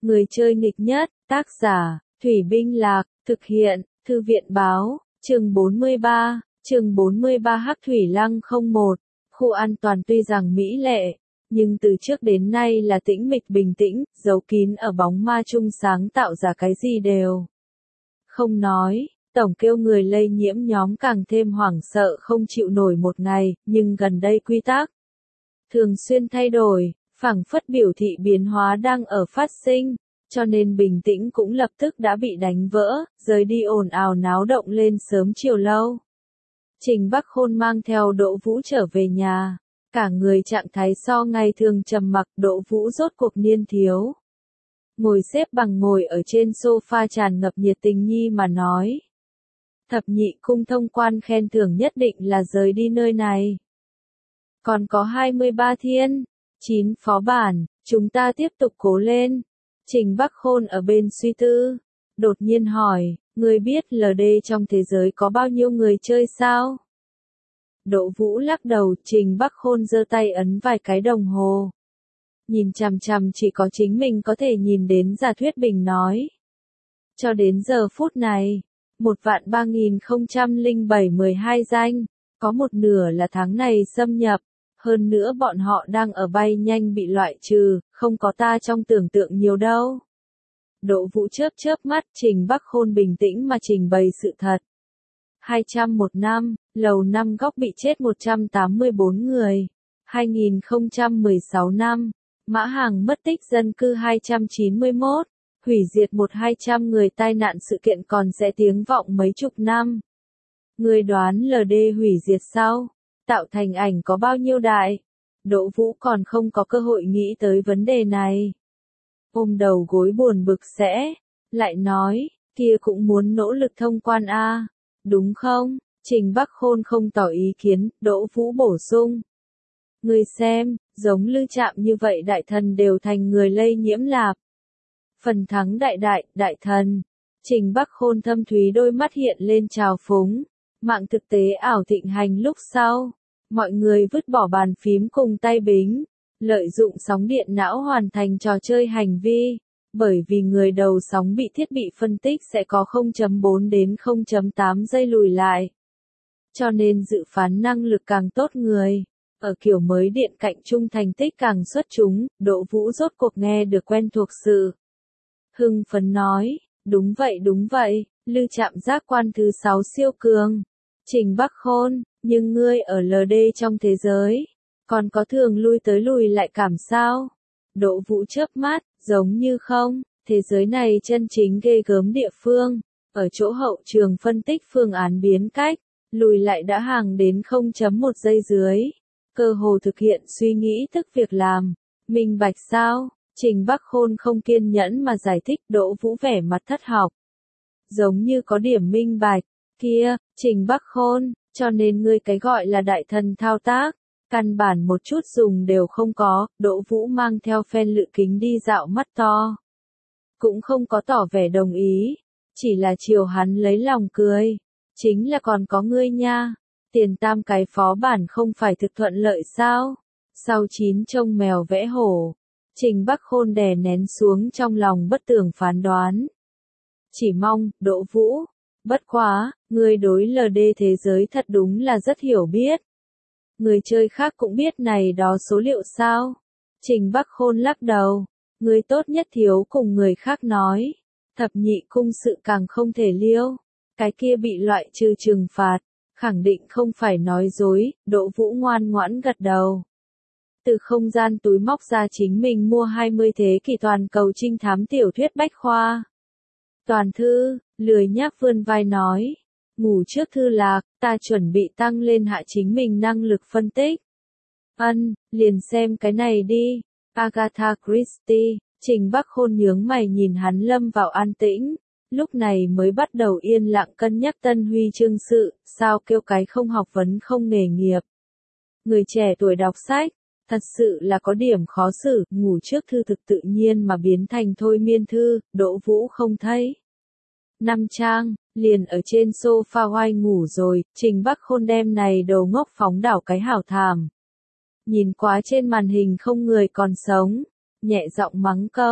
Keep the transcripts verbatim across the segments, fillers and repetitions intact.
Người chơi nghịch nhất, tác giả, Thủy Binh Lạc, thực hiện, Thư viện báo, chương bốn mươi ba, chương bốn mươi ba Hắc Thủy Lăng không một, khu an toàn tuy rằng mỹ lệ, nhưng từ trước đến nay là tĩnh mịch bình tĩnh, giấu kín ở bóng ma chung sáng tạo ra cái gì đều không nói, tổng kêu người lây nhiễm nhóm càng thêm hoảng sợ không chịu nổi một ngày, nhưng gần đây quy tắc thường xuyên thay đổi, phảng phất biểu thị biến hóa đang ở phát sinh, cho nên bình tĩnh cũng lập tức đã bị đánh vỡ, rời đi ồn ào náo động lên sớm chiều lâu. Trình Bắc Khôn mang theo Đỗ Vũ trở về nhà, cả người trạng thái so ngày thường trầm mặc, Đỗ Vũ rốt cuộc niên thiếu. Ngồi xếp bằng ngồi ở trên sofa tràn ngập nhiệt tình nhi mà nói. Thập nhị cung thông quan khen thưởng nhất định là rời đi nơi này. Còn có hai mươi ba thiên, chín phó bản, chúng ta tiếp tục cố lên. Trình Bắc Khôn ở bên suy tư, đột nhiên hỏi, người biết lờ đê trong thế giới có bao nhiêu người chơi sao? Đỗ Vũ lắc đầu, Trình Bắc Khôn giơ tay ấn vài cái đồng hồ. Nhìn chằm chằm chỉ có chính mình có thể nhìn đến giả thuyết bình nói. Cho đến giờ phút này, một vạn ba nghìn không trăm lẻ bảy mười hai danh, có một nửa là tháng này xâm nhập. Hơn nữa bọn họ đang ở bay nhanh bị loại trừ, không có ta trong tưởng tượng nhiều đâu. Đỗ Vũ chớp chớp mắt, Trình Bắc Khôn bình tĩnh mà trình bày sự thật. hai trăm một năm, lầu năm góc bị chết một trăm tám mươi bốn người. hai nghìn không trăm mười sáu năm, Mã Hàng mất tích dân cư hai trăm chín mươi mốt, hủy diệt một hai trăm người tai nạn sự kiện còn sẽ tiếng vọng mấy chục năm. Người đoán lờ đê hủy diệt sau, tạo thành ảnh có bao nhiêu đại? Đỗ Vũ còn không có cơ hội nghĩ tới vấn đề này. Ôm đầu gối buồn bực sẽ, lại nói, kia cũng muốn nỗ lực thông quan a, đúng không? Trình Bắc Khôn không tỏ ý kiến, Đỗ Vũ bổ sung. Người xem, giống Lư Trạm như vậy đại thần đều thành người lây nhiễm lạp. Phần thắng đại đại, đại thần. Trình Bắc Khôn thâm thúy đôi mắt hiện lên trào phúng. Mạng thực tế ảo thịnh hành lúc sau, mọi người vứt bỏ bàn phím cùng tay bính, lợi dụng sóng điện não hoàn thành trò chơi hành vi, bởi vì người đầu sóng bị thiết bị phân tích sẽ có không phẩy bốn đến không phẩy tám giây lùi lại. Cho nên dự phán năng lực càng tốt người, ở kiểu mới điện cạnh trung thành tích càng xuất chúng, Đỗ Vũ rốt cuộc nghe được quen thuộc sự. Hưng phấn nói, đúng vậy đúng vậy, Lư Trạm giác quan thứ sáu siêu cường. Trình Bắc Khôn, nhưng ngươi ở lờ đê trong thế giới, còn có thường lui tới lùi lại cảm sao? Đỗ Vũ chớp mắt, giống như không, thế giới này chân chính ghê gớm địa phương, ở chỗ hậu trường phân tích phương án biến cách, lùi lại đã hàng đến không phẩy một giây dưới, cơ hồ thực hiện suy nghĩ tức việc làm, minh bạch sao? Trình Bắc Khôn không kiên nhẫn mà giải thích, Đỗ Vũ vẻ mặt thất học. Giống như có điểm minh bạch. Kia, Trình Bắc Khôn, cho nên ngươi cái gọi là đại thần thao tác, căn bản một chút dùng đều không có, Đỗ Vũ mang theo phen lự kính đi dạo mắt to. Cũng không có tỏ vẻ đồng ý, chỉ là chiều hắn lấy lòng cười, chính là còn có ngươi nha, tiền tam cái phó bản không phải thực thuận lợi sao, sau chín trông mèo vẽ hổ, Trình Bắc Khôn đè nén xuống trong lòng bất tường phán đoán. Chỉ mong, Đỗ Vũ. Bất quá, người đối lờ đê thế giới thật đúng là rất hiểu biết. Người chơi khác cũng biết này đó số liệu sao? Trình Bắc Khôn lắc đầu. Người tốt nhất thiếu cùng người khác nói. Thập nhị cung sự càng không thể liêu. Cái kia bị loại trừ trừng phạt. Khẳng định không phải nói dối, Đỗ Vũ ngoan ngoãn gật đầu. Từ không gian túi móc ra chính mình mua hai mươi thế kỷ toàn cầu trinh thám tiểu thuyết bách khoa. Toàn thư, lười nhác vươn vai nói. Ngủ trước thư lạc, ta chuẩn bị tăng lên hạ chính mình năng lực phân tích. Ân, liền xem cái này đi. Agatha Christie, Trình Bắc Khôn nhướng mày nhìn hắn lâm vào an tĩnh. Lúc này mới bắt đầu yên lặng cân nhắc tân huy chương sự, sao kêu cái không học vấn không nghề nghiệp. Người trẻ tuổi đọc sách, thật sự là có điểm khó xử, ngủ trước thư thực tự nhiên mà biến thành thôi miên thư, Đỗ Vũ không thấy. Năm trang, liền ở trên sofa oai ngủ rồi, Trình Bắc Khôn đem này đầu ngốc phóng đảo cái hảo thảm. Nhìn quá trên màn hình không người còn sống, nhẹ giọng mắng câu,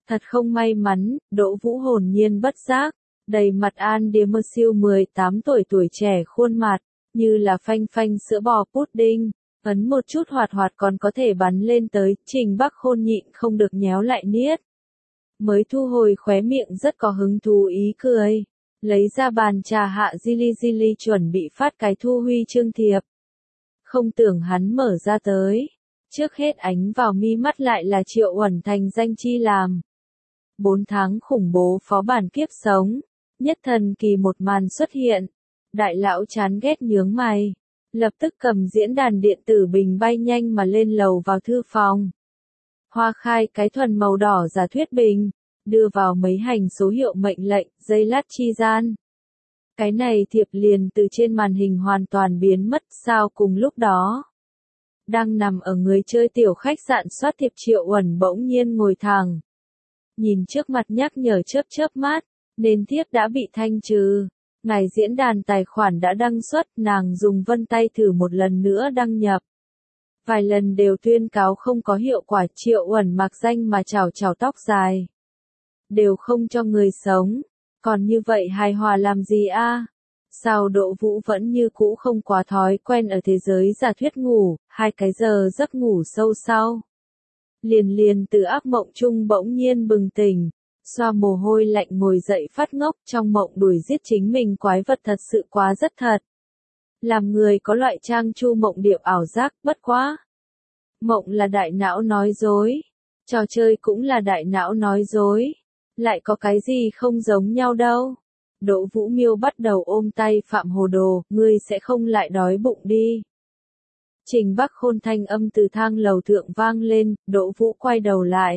Thật không may mắn, Đỗ Vũ hồn nhiên bất giác, đầy mặt An Đĩa Mơ Siêu mười tám tuổi tuổi trẻ khuôn mặt, như là phanh phanh sữa bò pudding, ấn một chút hoạt hoạt còn có thể bắn lên tới, Trình Bắc Khôn nhịn không được nhéo lại niết. Mới thu hồi khóe miệng rất có hứng thú ý cười, lấy ra bàn trà hạ Zili Zili chuẩn bị phát cái thu huy chương thiệp. Không tưởng hắn mở ra tới, trước hết ánh vào mi mắt lại là Triệu Uẩn thành danh chi làm. Bốn tháng khủng bố phó bản kiếp sống, nhất thần kỳ một màn xuất hiện, đại lão chán ghét nhướng mày, lập tức cầm diễn đàn điện tử bình bay nhanh mà lên lầu vào thư phòng. Hoa khai cái thuần màu đỏ giả thuyết bình, đưa vào mấy hành số hiệu mệnh lệnh, giây lát chi gian. Cái này thiệp liền từ trên màn hình hoàn toàn biến mất sao cùng lúc đó. Đang nằm ở người chơi tiểu khách sạn soát thiệp Triệu Uẩn bỗng nhiên ngồi thẳng. Nhìn trước mặt nhắc nhở chớp chớp mắt, nên thiếp đã bị thanh trừ. Ngài diễn đàn tài khoản đã đăng xuất, nàng dùng vân tay thử một lần nữa đăng nhập. Vài lần đều tuyên cáo không có hiệu quả, Triệu Uẩn mặc danh mà chào chào tóc dài. Đều không cho người sống, còn như vậy hài hòa làm gì a? Sao Đỗ Vũ vẫn như cũ không quá thói quen ở thế giới giả thuyết ngủ, hai cái giờ giấc ngủ sâu sau. Liền liền từ ác mộng chung bỗng nhiên bừng tỉnh, xoa mồ hôi lạnh ngồi dậy phát ngốc, trong mộng đuổi giết chính mình quái vật thật sự quá rất thật. Làm người có loại trang chu mộng điệu ảo giác, bất quá. Mộng là đại não nói dối, trò chơi cũng là đại não nói dối, lại có cái gì không giống nhau đâu. Đỗ Vũ Miêu bắt đầu ôm tay Phạm Hồ Đồ, ngươi sẽ không lại đói bụng đi. Trình Bắc Khôn thanh âm từ thang lầu thượng vang lên, Đỗ Vũ quay đầu lại.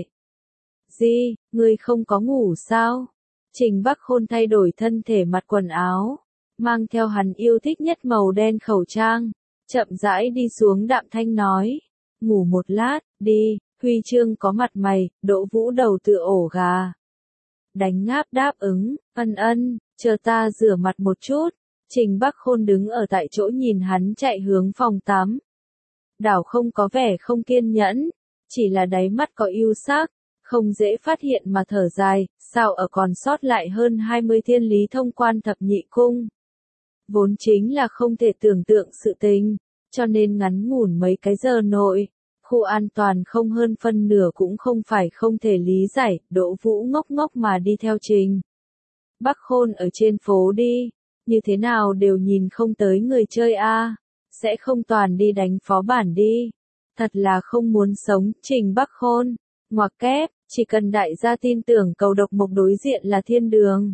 Gì, ngươi không có ngủ sao? Trình Bắc Khôn thay đổi thân thể mặc quần áo, mang theo hắn yêu thích nhất màu đen khẩu trang, chậm rãi đi xuống đạm thanh nói. Ngủ một lát, đi, huy chương có mặt mày, Đỗ Vũ đầu tựa ổ gà. Đánh ngáp đáp ứng, ân ân, chờ ta rửa mặt một chút. Trình Bắc Khôn đứng ở tại chỗ nhìn hắn chạy hướng phòng tắm. Đảo không có vẻ không kiên nhẫn, chỉ là đáy mắt có ưu sắc, không dễ phát hiện mà thở dài, sao ở còn sót lại hơn hai mươi thiên lý thông quan thập nhị cung. Vốn chính là không thể tưởng tượng sự tình, cho nên ngắn ngủn mấy cái giờ nội, khu an toàn không hơn phân nửa cũng không phải không thể lý giải, Đỗ Vũ ngốc ngốc mà đi theo Trình Bắc Khôn ở trên phố đi, như thế nào đều nhìn không tới người chơi a, sẽ không toàn đi đánh phó bản đi. Thật là không muốn sống, Trình Bắc Khôn, ngoặc kép, chỉ cần đại gia tin tưởng cầu độc mộc đối diện là thiên đường.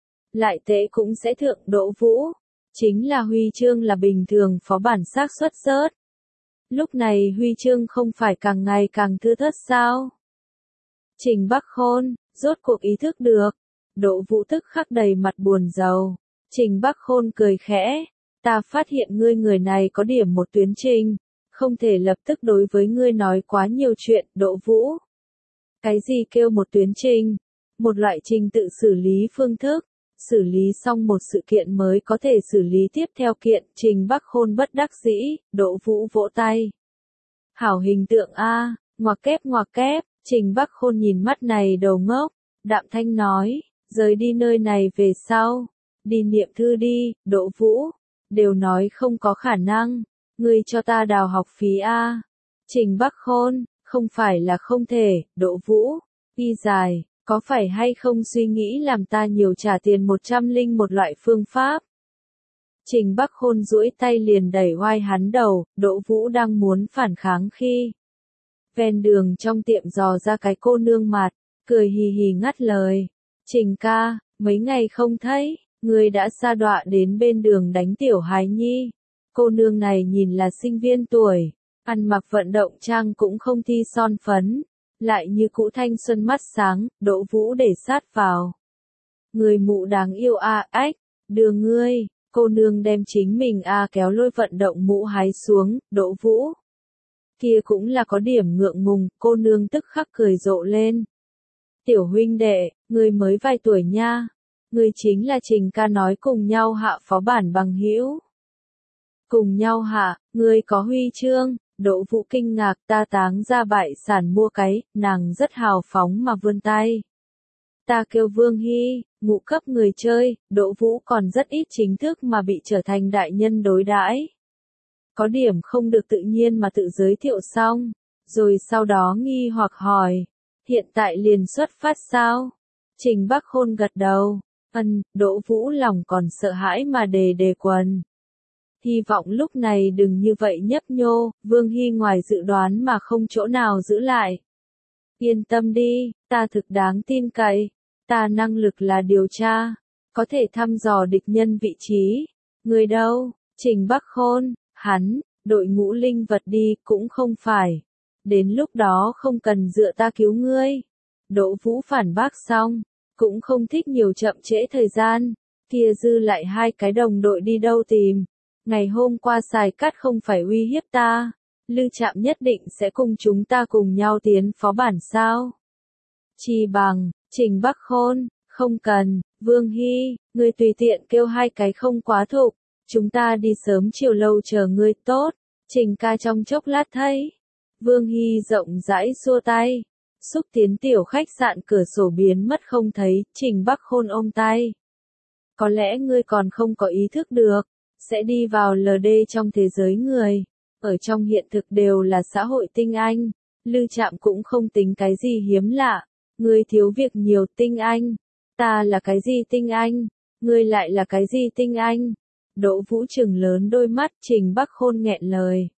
Lại tệ cũng sẽ thượng Đỗ Vũ, chính là huy chương là bình thường phó bản xác suất rớt. Lúc này huy chương không phải càng ngày càng thưa thớt sao? Trình Bắc Khôn, rốt cuộc ý thức được. Đỗ Vũ tức khắc đầy mặt buồn rầu. Trình Bắc Khôn cười khẽ. Ta phát hiện ngươi người này có điểm một tuyến trình. Không thể lập tức đối với ngươi nói quá nhiều chuyện, Đỗ Vũ. Cái gì kêu một tuyến trình? Một loại trình tự xử lý phương thức. Xử lý xong một sự kiện mới có thể xử lý tiếp theo kiện, Trình Bắc Khôn bất đắc dĩ, Đỗ Vũ vỗ tay. Hảo hình tượng a, ngoặc kép ngoặc kép, Trình Bắc Khôn nhìn mắt này đầu ngốc, đạm thanh nói, rời đi nơi này về sau, đi niệm thư đi, Đỗ Vũ, đều nói không có khả năng, ngươi cho ta đào học phí a. Trình Bắc Khôn, không phải là không thể, Đỗ Vũ, y dài. Có phải hay không suy nghĩ làm ta nhiều trả tiền một trăm linh một loại phương pháp? Trình Bắc Khôn duỗi tay liền đẩy oai hắn đầu, Đỗ Vũ đang muốn phản kháng khi. Ven đường trong tiệm dò ra cái cô nương mặt, cười hì hì ngắt lời. Trình ca, mấy ngày không thấy, người đã sa đọa đến bên đường đánh tiểu hài nhi. Cô nương này nhìn là sinh viên tuổi, ăn mặc vận động trang cũng không thi son phấn. Lại như cũ thanh xuân mắt sáng, Đỗ Vũ để sát vào. Người mụ đáng yêu a, à, ách, đưa ngươi, cô nương đem chính mình a à kéo lôi vận động mũ hái xuống, Đỗ Vũ. Kia cũng là có điểm ngượng ngùng, cô nương tức khắc cười rộ lên. Tiểu huynh đệ, ngươi mới vài tuổi nha, ngươi chính là Trình ca nói cùng nhau hạ phó bản bằng hữu. Cùng nhau hạ, ngươi có huy chương, Đỗ Vũ kinh ngạc, ta táng ra bại sản mua cái, nàng rất hào phóng mà vươn tay. Ta kêu Vương Hy, ngũ cấp người chơi, Đỗ Vũ còn rất ít chính thức mà bị trở thành đại nhân đối đãi. Có điểm không được tự nhiên mà tự giới thiệu xong, rồi sau đó nghi hoặc hỏi, hiện tại liền xuất phát sao? Trình Bắc Khôn gật đầu, ân, Đỗ Vũ lòng còn sợ hãi mà đề đề quần. Hy vọng lúc này đừng như vậy nhấp nhô, Vương Hy ngoài dự đoán mà không chỗ nào giữ lại. Yên tâm đi, ta thực đáng tin cậy, ta năng lực là điều tra, có thể thăm dò địch nhân vị trí. Người đâu? Trình Bắc Khôn, hắn, đội ngũ linh vật đi, cũng không phải. Đến lúc đó không cần dựa ta cứu ngươi. Đỗ Vũ phản bác xong, cũng không thích nhiều chậm trễ thời gian, kia dư lại hai cái đồng đội đi đâu tìm. Ngày hôm qua xài cắt không phải uy hiếp ta, Lư Trạm nhất định sẽ cùng chúng ta cùng nhau tiến phó bản sao. Chi bằng, Trình Bắc Khôn, không cần, Vương Hy, ngươi tùy tiện kêu hai cái không quá thục, chúng ta đi sớm chiều lâu chờ ngươi tốt, Trình ca trong chốc lát thấy. Vương Hy rộng rãi xua tay, xúc tiến tiểu khách sạn cửa sổ biến mất không thấy, Trình Bắc Khôn ôm tay. Có lẽ ngươi còn không có ý thức được, sẽ đi vào lờ đê trong thế giới người, ở trong hiện thực đều là xã hội tinh anh, Lư Trạm cũng không tính cái gì hiếm lạ, ngươi thiếu việc nhiều tinh anh, ta là cái gì tinh anh, ngươi lại là cái gì tinh anh. Đỗ Vũ trừng lớn đôi mắt, Trình Bắc Khôn nghẹn lời.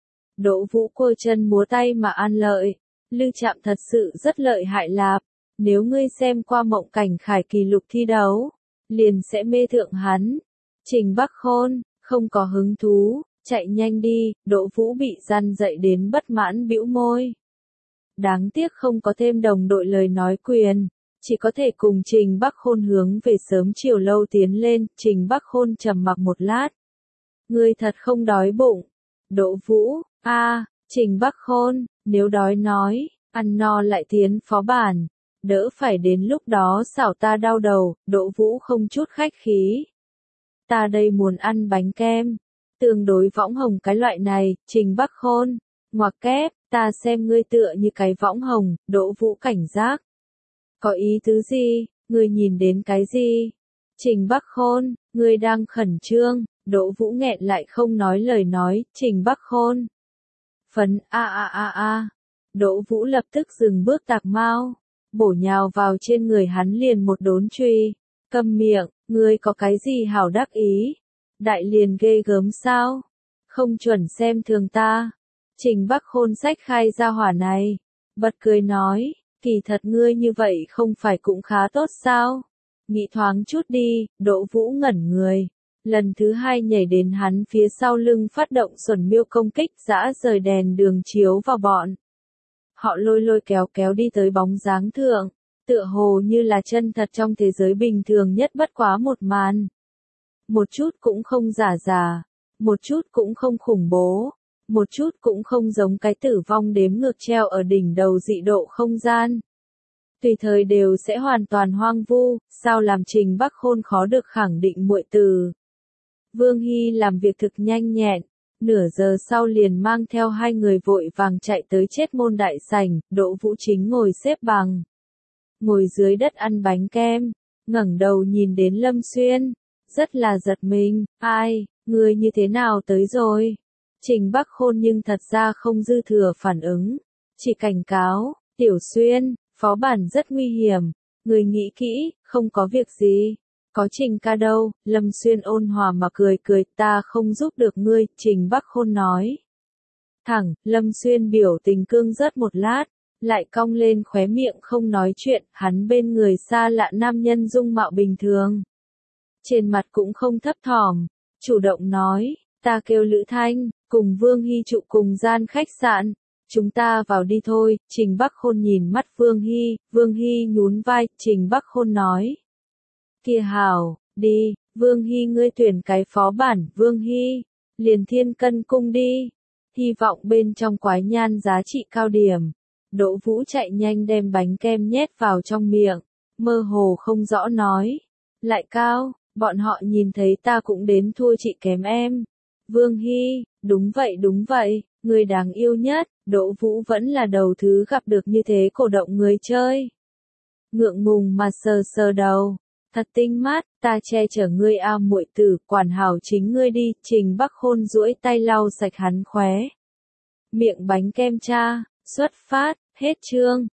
Đỗ Vũ cua chân múa tay mà ăn lợi, Lư Trạm thật sự rất lợi hại lạp, nếu ngươi xem qua Mộng Cảnh Khải kỳ lục thi đấu, liền sẽ mê thượng hắn. Trình Bắc Khôn, không có hứng thú, chạy nhanh đi, Đỗ Vũ bị răn dậy đến bất mãn bĩu môi. Đáng tiếc không có thêm đồng đội lời nói quyền, chỉ có thể cùng Trình Bắc Khôn hướng về sớm chiều lâu tiến lên, Trình Bắc Khôn trầm mặc một lát. Ngươi thật không đói bụng. Đỗ Vũ, a, à, Trình Bắc Khôn, nếu đói nói, ăn no lại tiến phó bản, đỡ phải đến lúc đó xảo ta đau đầu, Đỗ Vũ không chút khách khí. Ta đây muốn ăn bánh kem, tương đối võng hồng cái loại này, Trình Bắc Khôn, ngoặc kép, ta xem ngươi tựa như cái võng hồng, Đỗ Vũ cảnh giác. Có ý tứ gì, ngươi nhìn đến cái gì? Trình Bắc Khôn, ngươi đang khẩn trương, Đỗ Vũ nghẹn lại không nói lời nói, Trình Bắc Khôn. Phấn a a a a, Đỗ Vũ lập tức dừng bước tạc mau, bổ nhào vào trên người hắn liền một đốn truy, câm miệng, ngươi có cái gì hảo đắc ý? Đại liền ghê gớm sao? Không chuẩn xem thường ta. Trình Bắc Khôn xách khai ra hỏa này, bật cười nói, kỳ thật ngươi như vậy không phải cũng khá tốt sao? Nghĩ thoáng chút đi, Đỗ Vũ ngẩn người, lần thứ hai nhảy đến hắn phía sau lưng phát động xuẩn miêu công kích dã rời đèn đường chiếu vào bọn. Họ lôi lôi kéo kéo đi tới bóng dáng thượng, tựa hồ như là chân thật trong thế giới bình thường nhất bất quá một màn. Một chút cũng không giả giả, một chút cũng không khủng bố, một chút cũng không giống cái tử vong đếm ngược treo ở đỉnh đầu dị độ không gian. Tùy thời đều sẽ hoàn toàn hoang vu, sao làm Trình Bắc Khôn khó được khẳng định muội từ. Vương Hy làm việc thực nhanh nhẹn, nửa giờ sau liền mang theo hai người vội vàng chạy tới chết môn đại sảnh, Đỗ Vũ chính ngồi xếp bằng. Ngồi dưới đất ăn bánh kem, ngẩng đầu nhìn đến Lâm Xuyên, rất là giật mình, ai, người như thế nào tới rồi? Trình Bắc Khôn nhưng thật ra không dư thừa phản ứng, chỉ cảnh cáo, Tiểu Xuyên, phó bản rất nguy hiểm, người nghĩ kỹ, không có việc gì. Có Trình ca đâu, Lâm Xuyên ôn hòa mà cười cười, ta không giúp được ngươi, Trình Bắc Khôn nói. Thẳng, Lâm Xuyên biểu tình cương rớt một lát, lại cong lên khóe miệng không nói chuyện, hắn bên người xa lạ nam nhân dung mạo bình thường. Trên mặt cũng không thấp thỏm, chủ động nói, ta kêu Lữ Thanh, cùng Vương Hy trụ cùng gian khách sạn, chúng ta vào đi thôi, Trình Bắc Khôn nhìn mắt Vương Hy, Vương Hy nhún vai, Trình Bắc Khôn nói. Kia hảo, đi, Vương Hy ngươi tuyển cái phó bản, Vương Hy, liền Thiên Cân cung đi, hy vọng bên trong quái nhan giá trị cao điểm. Đỗ Vũ chạy nhanh đem bánh kem nhét vào trong miệng, mơ hồ không rõ nói, lại cao, bọn họ nhìn thấy ta cũng đến thua chị kém em. Vương Hy, đúng vậy đúng vậy, Người đáng yêu nhất, Đỗ Vũ vẫn là đầu thứ gặp được như thế cổ động người chơi. Ngượng ngùng mà sờ sờ đầu. Thật tinh mắt, ta che chở ngươi a muội tử, quản hảo chính ngươi đi, Trình Bắc Khôn duỗi tay lau sạch hắn khóe. Miệng bánh kem cha, xuất phát, hết chương.